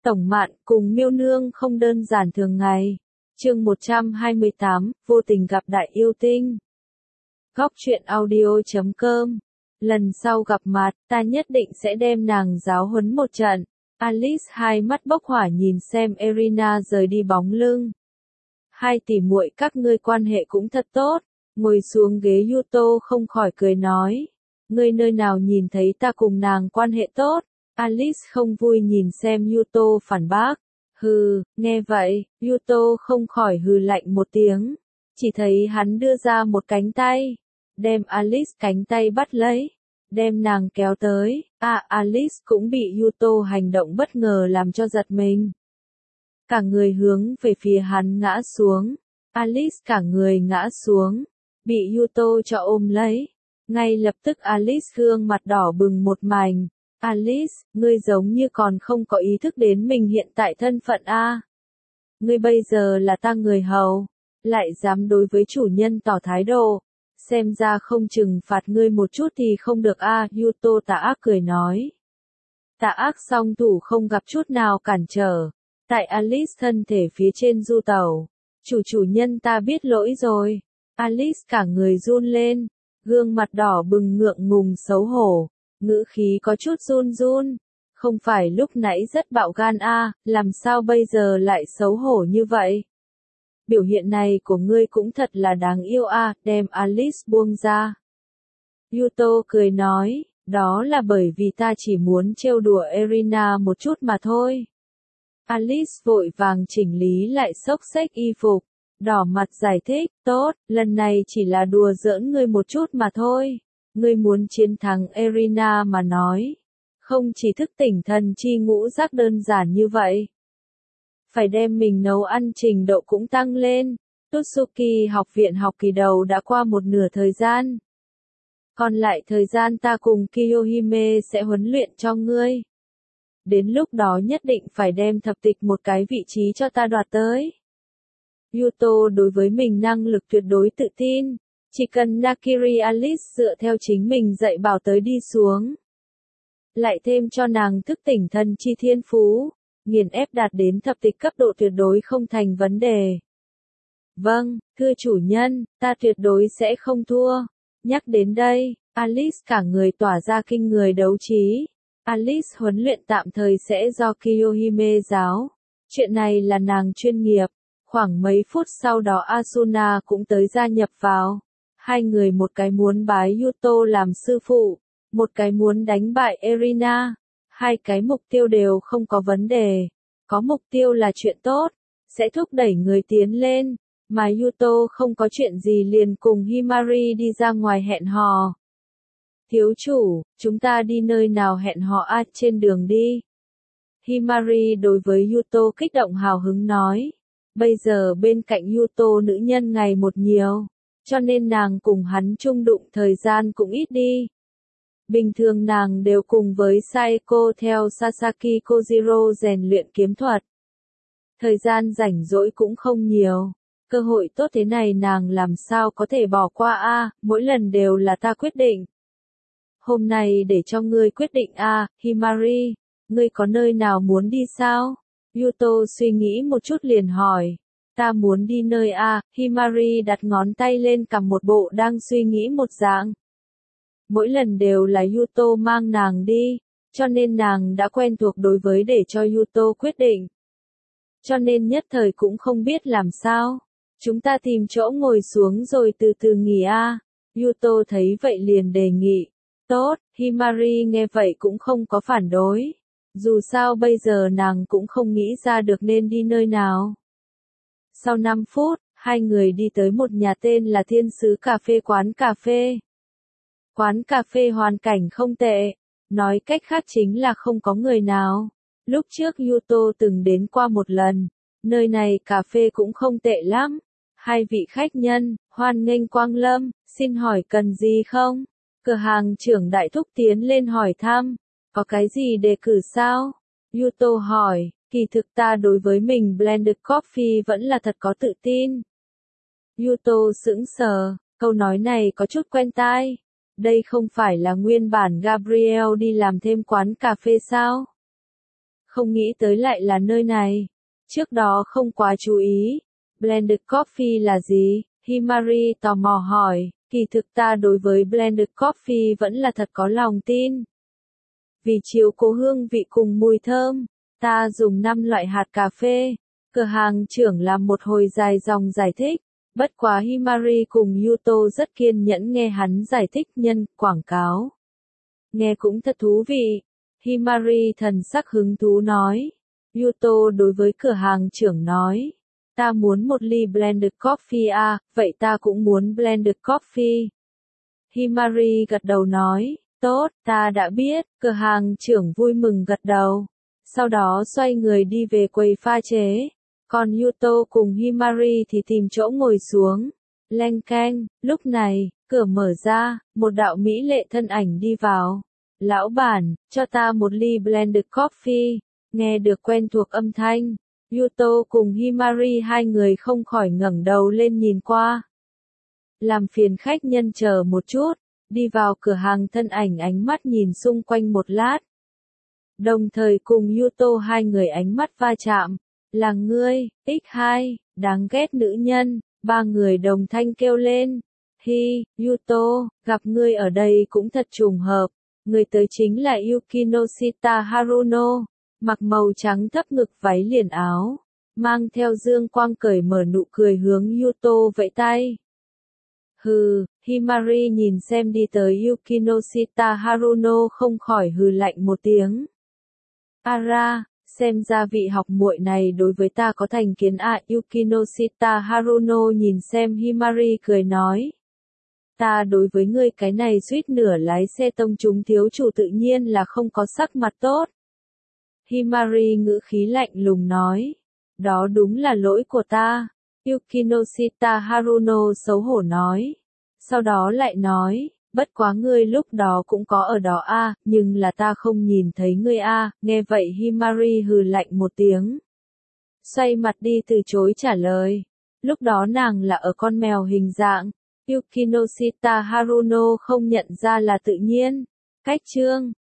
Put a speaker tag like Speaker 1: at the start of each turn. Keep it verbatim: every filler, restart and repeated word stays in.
Speaker 1: Tổng Mạn cùng Miêu Nương không đơn giản thường ngày. Chương một trăm hai mươi tám, vô tình gặp đại yêu tinh. Góc truyện audio chấm com. Lần sau gặp mặt, ta nhất định sẽ đem nàng giáo huấn một trận. Alice hai mắt bốc hỏa nhìn xem Irina rời đi bóng lưng. Hai tỷ muội các ngươi quan hệ cũng thật tốt. Ngồi xuống ghế Yuto không khỏi cười nói. Ngươi nơi nào nhìn thấy ta cùng nàng quan hệ tốt? Alice không vui nhìn xem Yuto phản bác. Hừ, nghe vậy, Yuto không khỏi hừ lạnh một tiếng. Chỉ thấy hắn đưa ra một cánh tay. Đem Alice cánh tay bắt lấy. Đem nàng kéo tới. À, Alice cũng bị Yuto hành động bất ngờ làm cho giật mình. Cả người hướng về phía hắn ngã xuống. Alice cả người ngã xuống. Bị Yuto cho ôm lấy. Ngay lập tức Alice gương mặt đỏ bừng một mảnh. Alice, ngươi giống như còn không có ý thức đến mình hiện tại thân phận a. Ngươi bây giờ là ta người hầu, lại dám đối với chủ nhân tỏ thái độ. Xem ra không trừng phạt ngươi một chút thì không được a. Yuto tà ác cười nói. Tà ác song thủ không gặp chút nào cản trở. Tại Alice thân thể phía trên du tàu. Chủ chủ nhân ta biết lỗi rồi. Alice cả người run lên. Gương mặt đỏ bừng ngượng ngùng xấu hổ. Ngữ khí có chút run run. Không phải lúc nãy rất bạo gan a, làm sao bây giờ lại xấu hổ như vậy? Biểu hiện này của ngươi cũng thật là đáng yêu a, đem Alice buông ra. Yuto cười nói, đó là bởi vì ta chỉ muốn trêu đùa Irina một chút mà thôi. Alice vội vàng chỉnh lý lại xốc xếch y phục, đỏ mặt giải thích, tốt, lần này chỉ là đùa giỡn ngươi một chút mà thôi. Ngươi muốn chiến thắng Irina mà nói. Không chỉ thức tỉnh thần chi ngũ giác đơn giản như vậy. Phải đem mình nấu ăn trình độ cũng tăng lên. Totsuki học viện học kỳ đầu đã qua một nửa thời gian. Còn lại thời gian ta cùng Kiyohime sẽ huấn luyện cho ngươi. Đến lúc đó nhất định phải đem thập tịch một cái vị trí cho ta đoạt tới. Yuto đối với mình năng lực tuyệt đối tự tin. Chỉ cần Nakiri Alice dựa theo chính mình dạy bảo tới đi xuống. Lại thêm cho nàng thức tỉnh thần chi thiên phú. Nghiền ép đạt đến thập tịch cấp độ tuyệt đối không thành vấn đề. Vâng, thưa chủ nhân, ta tuyệt đối sẽ không thua. Nhắc đến đây, Alice cả người tỏa ra kinh người đấu trí. Alice huấn luyện tạm thời sẽ do Kiyohime giáo. Chuyện này là nàng chuyên nghiệp. Khoảng mấy phút sau đó Asuna cũng tới gia nhập vào. Hai người một cái muốn bái Yuto làm sư phụ, một cái muốn đánh bại Irina. Hai cái mục tiêu đều không có vấn đề. Có mục tiêu là chuyện tốt, sẽ thúc đẩy người tiến lên. Mà Yuto không có chuyện gì liền cùng Himari đi ra ngoài hẹn hò. Thiếu chủ, chúng ta đi nơi nào hẹn hò à, trên đường đi. Himari đối với Yuto kích động hào hứng nói. Bây giờ bên cạnh Yuto nữ nhân ngày một nhiều. Cho nên nàng cùng hắn chung đụng thời gian cũng ít đi. Bình thường nàng đều cùng với Saeko theo Sasaki Kojiro rèn luyện kiếm thuật. Thời gian rảnh rỗi cũng không nhiều. Cơ hội tốt thế này nàng làm sao có thể bỏ qua a, à, mỗi lần đều là ta quyết định. Hôm nay để cho ngươi quyết định a, à, Himari, ngươi có nơi nào muốn đi sao? Yuto suy nghĩ một chút liền hỏi. Ta muốn đi nơi A, Himari đặt ngón tay lên cầm một bộ đang suy nghĩ một dạng. Mỗi lần đều là Yuto mang nàng đi, cho nên nàng đã quen thuộc đối với để cho Yuto quyết định. Cho nên nhất thời cũng không biết làm sao. Chúng ta tìm chỗ ngồi xuống rồi từ từ nghỉ A. Yuto thấy vậy liền đề nghị. Tốt, Himari nghe vậy cũng không có phản đối. Dù sao bây giờ nàng cũng không nghĩ ra được nên đi nơi nào. Sau năm phút, hai người đi tới một nhà tên là Thiên Sứ Cà Phê quán cà phê. Quán cà phê hoàn cảnh không tệ, nói cách khác chính là không có người nào. Lúc trước Yuto từng đến qua một lần, nơi này cà phê cũng không tệ lắm. Hai vị khách nhân, hoan nghênh quang lâm, xin hỏi cần gì không? Cửa hàng trưởng đại thúc tiến lên hỏi thăm, có cái gì đề cử sao? Yuto hỏi. Kỳ thực ta đối với mình blended coffee vẫn là thật có tự tin. Yuto sững sờ, câu nói này có chút quen tai. Đây không phải là nguyên bản Gabriel đi làm thêm quán cà phê sao? không nghĩ tới lại là nơi này. Trước đó không quá chú ý. Blended coffee là gì? Himari tò mò hỏi, kỳ thực ta đối với blended coffee vẫn là thật có lòng tin. Vì chiếu cố hương vị cùng mùi thơm, ta dùng năm loại hạt cà phê. Cửa hàng trưởng làm một hồi dài dòng giải thích. Bất quá Himari cùng Yuto rất kiên nhẫn nghe hắn giải thích nhân quảng cáo. Nghe cũng thật thú vị. Himari thần sắc hứng thú nói. Yuto đối với cửa hàng trưởng nói. Ta muốn một ly blended coffee à, vậy ta cũng muốn blended coffee. Himari gật đầu nói. Tốt, ta đã biết, cửa hàng trưởng vui mừng gật đầu. Sau đó xoay người đi về quầy pha chế. Còn Yuto cùng Himari thì tìm chỗ ngồi xuống. Leng keng, lúc này, cửa mở ra, một đạo mỹ lệ thân ảnh đi vào. Lão bản, cho ta một ly blended coffee. Nghe được quen thuộc âm thanh. Yuto cùng Himari hai người không khỏi ngẩng đầu lên nhìn qua. Làm phiền khách nhân chờ một chút. Đi vào cửa hàng thân ảnh ánh mắt nhìn xung quanh một lát. Đồng thời cùng Yuto hai người ánh mắt va chạm. Là ngươi, ích hai, đáng ghét nữ nhân, ba người đồng thanh kêu lên. Hi, Yuto, gặp ngươi ở đây cũng thật trùng hợp. Người tới chính là Yukinoshita Haruno, mặc màu trắng thấp ngực váy liền áo, mang theo dương quang cởi mở nụ cười hướng Yuto vẫy tay. Hừ, Himari nhìn xem đi tới Yukinoshita Haruno không khỏi hừ lạnh một tiếng. Ara, xem ra vị học muội này đối với ta có thành kiến à. Yukinoshita Haruno nhìn xem Himari cười nói. Ta đối với ngươi cái này suýt nửa lái xe tông chúng thiếu chủ tự nhiên là không có sắc mặt tốt. Himari ngữ khí lạnh lùng nói. Đó đúng là lỗi của ta. Yukinoshita Haruno xấu hổ nói. Sau đó lại nói, bất quá ngươi lúc đó cũng có ở đó a, à, nhưng là ta không nhìn thấy ngươi a. À. Nghe vậy Himari hừ lạnh một tiếng. Xoay mặt đi từ chối trả lời. Lúc đó nàng là ở con mèo hình dạng. Yukinoshita Haruno không nhận ra là tự nhiên. Cách chương